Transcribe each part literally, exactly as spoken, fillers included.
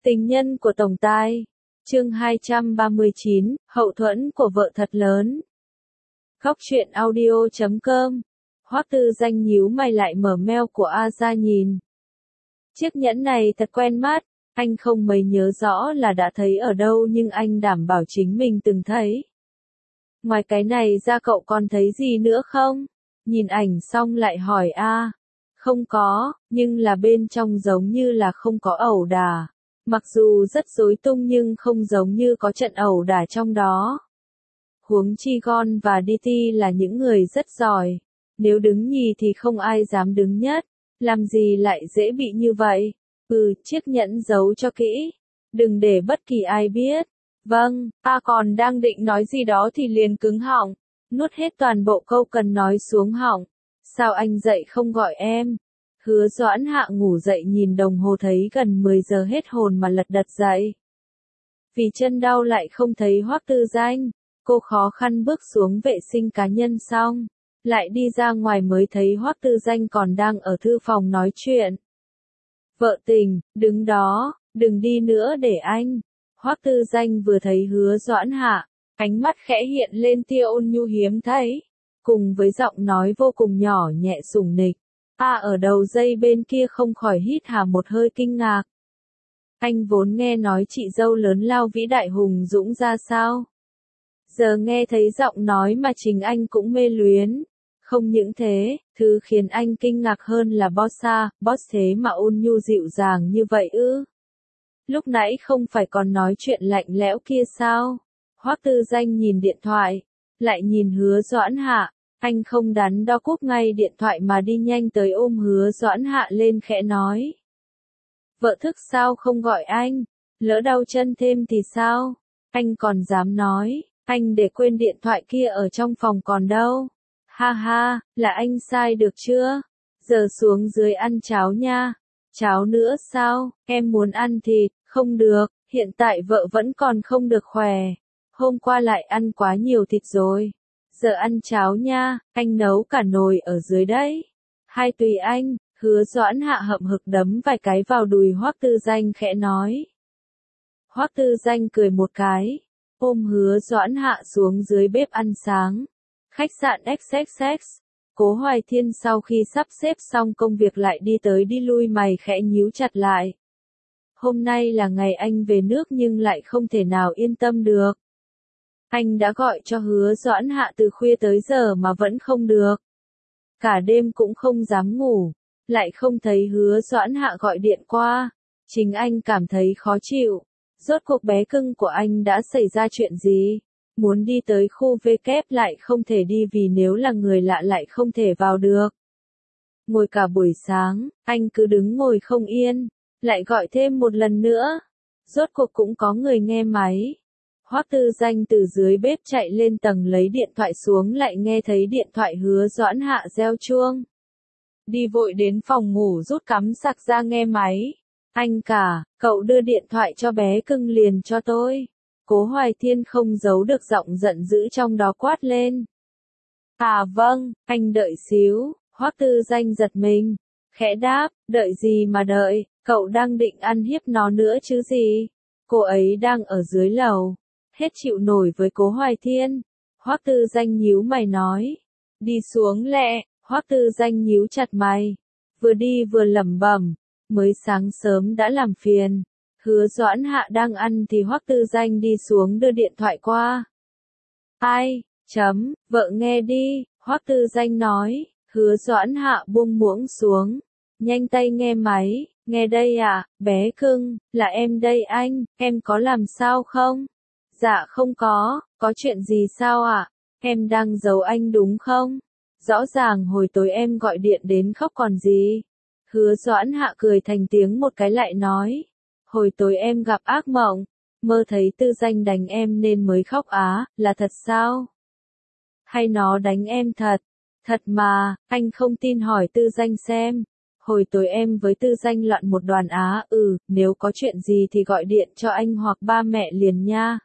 Tình nhân của tổng tài. Chương hai trăm ba mươi chín, hậu thuẫn của vợ thật lớn. Góc truyện audio chấm com. Hoắc Tư Danh nhíu mày lại mở mail của A ra nhìn. Chiếc nhẫn này thật quen mắt, anh không mấy nhớ rõ là đã thấy ở đâu nhưng anh đảm bảo chính mình từng thấy. Ngoài cái này ra cậu còn thấy gì nữa không? Nhìn ảnh xong lại hỏi A. Không có, nhưng là bên trong giống như là không có ẩu đả. Mặc dù rất rối tung nhưng không giống như có trận ẩu đả trong đó. Huống chi Gon và đê tê là những người rất giỏi. Nếu đứng nhì thì không ai dám đứng nhất. Làm gì lại dễ bị như vậy? Ừ, chiếc nhẫn giấu cho kỹ. Đừng để bất kỳ ai biết. Vâng, ta còn đang định nói gì đó thì liền cứng họng. Nuốt hết toàn bộ câu cần nói xuống họng. Sao anh dậy không gọi em? Hứa Doãn Hạ ngủ dậy nhìn đồng hồ thấy gần mười giờ hết hồn mà lật đật dậy. Vì chân đau lại không thấy Hoắc Tư Danh, cô khó khăn bước xuống vệ sinh cá nhân xong, lại đi ra ngoài mới thấy Hoắc Tư Danh còn đang ở thư phòng nói chuyện. Vợ tình, đứng đó, đừng đi nữa để anh. Hoắc Tư Danh vừa thấy Hứa Doãn Hạ, ánh mắt khẽ hiện lên tia ôn nhu hiếm thấy, cùng với giọng nói vô cùng nhỏ nhẹ sủng nịch. A ở đầu dây bên kia không khỏi hít hà một hơi kinh ngạc. Anh vốn nghe nói chị dâu lớn lao vĩ đại hùng dũng ra sao. Giờ nghe thấy giọng nói mà chính anh cũng mê luyến. Không những thế, thứ khiến anh kinh ngạc hơn là bossa, boss thế mà ôn nhu dịu dàng như vậy ư. Lúc nãy không phải còn nói chuyện lạnh lẽo kia sao? Hoắc Tư Danh nhìn điện thoại, lại nhìn Hứa Doãn Hạ. Anh không đắn đo cúp ngay điện thoại mà đi nhanh tới ôm Hứa Doãn Hạ lên khẽ nói. Vợ thức sao không gọi anh? Lỡ đau chân thêm thì sao? Anh còn dám nói, anh để quên điện thoại kia ở trong phòng còn đâu. Ha ha, là anh sai được chưa? Giờ xuống dưới ăn cháo nha. Cháo nữa sao? Em muốn ăn thịt, không được, hiện tại vợ vẫn còn không được khỏe. Hôm qua lại ăn quá nhiều thịt rồi. Giờ ăn cháo nha, anh nấu cả nồi ở dưới đấy. Hai tùy anh. Hứa Doãn Hạ hậm hực đấm vài cái vào đùi Hoắc Tư Danh khẽ nói. Hoắc Tư Danh cười một cái, ôm Hứa Doãn Hạ xuống dưới bếp ăn sáng. Khách sạn ích ích ích. Cố Hoài Thiên sau khi sắp xếp xong công việc lại đi tới đi lui mày khẽ nhíu chặt lại. Hôm nay là ngày anh về nước nhưng lại không thể nào yên tâm được. Anh đã gọi cho Hứa Doãn Hạ từ khuya tới giờ mà vẫn không được. Cả đêm cũng không dám ngủ, lại không thấy Hứa Doãn Hạ gọi điện qua. Chính anh cảm thấy khó chịu. Rốt cuộc bé cưng của anh đã xảy ra chuyện gì? Muốn đi tới khu V kép lại không thể đi vì nếu là người lạ lại không thể vào được. Ngồi cả buổi sáng, anh cứ đứng ngồi không yên, lại gọi thêm một lần nữa. Rốt cuộc cũng có người nghe máy. Hoắc Tư Danh từ dưới bếp chạy lên tầng lấy điện thoại xuống lại nghe thấy điện thoại Hứa Doãn Hạ reo chuông. Đi vội đến phòng ngủ rút cắm sạc ra nghe máy. Anh cả, cậu đưa điện thoại cho bé cưng liền cho tôi. Cố Hoài Thiên không giấu được giọng giận dữ trong đó quát lên. À vâng, anh đợi xíu. Hoắc Tư Danh giật mình, khẽ đáp, đợi gì mà đợi, cậu đang định ăn hiếp nó nữa chứ gì. Cô ấy đang ở dưới lầu. Hết chịu nổi với Cố Hoài Thiên. Hoắc Tư Danh nhíu mày nói. Đi xuống lẹ. Hoắc Tư Danh nhíu chặt mày. Vừa đi vừa lẩm bẩm. Mới sáng sớm đã làm phiền. Hứa Doãn Hạ đang ăn thì Hoắc Tư Danh đi xuống đưa điện thoại qua. Ai, chấm, vợ nghe đi. Hoắc Tư Danh nói. Hứa Doãn Hạ buông muỗng xuống. Nhanh tay nghe máy. Nghe đây à, bé cưng, là em đây anh, em có làm sao không? Dạ không có, có chuyện gì sao ạ? À? Em đang giấu anh đúng không? Rõ ràng hồi tối em gọi điện đến khóc còn gì? Hứa Doãn Hạ cười thành tiếng một cái lại nói. Hồi tối em gặp ác mộng, mơ thấy Tư Danh đánh em nên mới khóc á, là thật sao? Hay nó đánh em thật? Thật mà, anh không tin hỏi Tư Danh xem. Hồi tối em với Tư Danh loạn một đoàn á, ừ, nếu có chuyện gì thì gọi điện cho anh hoặc ba mẹ liền nha.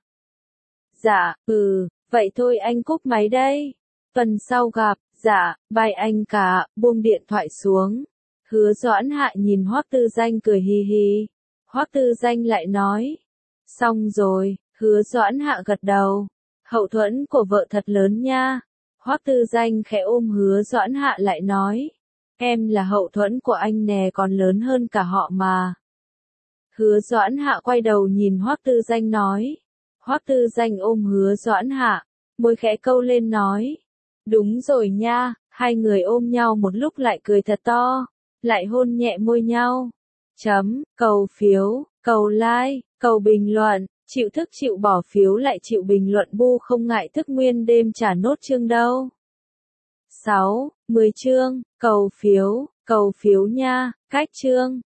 Dạ, ừ, vậy thôi anh cúp máy đây. Tuần sau gặp, dạ, bye anh cả, buông điện thoại xuống. Hứa Doãn Hạ nhìn Hoắc Tư Danh cười hi hi. Hoắc Tư Danh lại nói. Xong rồi, Hứa Doãn Hạ gật đầu. Hậu thuẫn của vợ thật lớn nha. Hoắc Tư Danh khẽ ôm Hứa Doãn Hạ lại nói. Em là hậu thuẫn của anh nè, còn lớn hơn cả họ mà. Hứa Doãn Hạ quay đầu nhìn Hoắc Tư Danh nói. Hoắc Tư Danh ôm Hứa Doãn Hạ, môi khẽ câu lên nói. Đúng rồi nha, hai người ôm nhau một lúc lại cười thật to, lại hôn nhẹ môi nhau. Chấm, cầu phiếu, cầu like, cầu bình luận, chịu thức chịu bỏ phiếu lại chịu bình luận bu không ngại thức nguyên đêm trả nốt chương đâu. sáu, mười chương, cầu phiếu, cầu phiếu nha, cách chương.